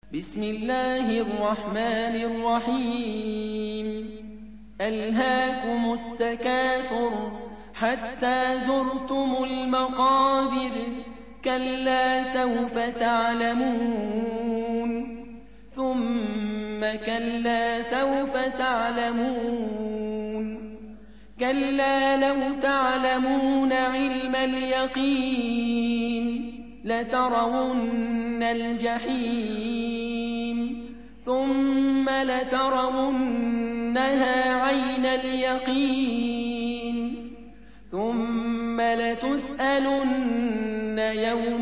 بسم الله الرحمن الرحيم ألهاكم التكاثر حتى زرتم المقابر كلا سوف تعلمون ثم كلا سوف تعلمون كلا لو تعلمون علم اليقين لترون الجحيم ثم لترونها عين اليقين ثم لتسألن يومئذ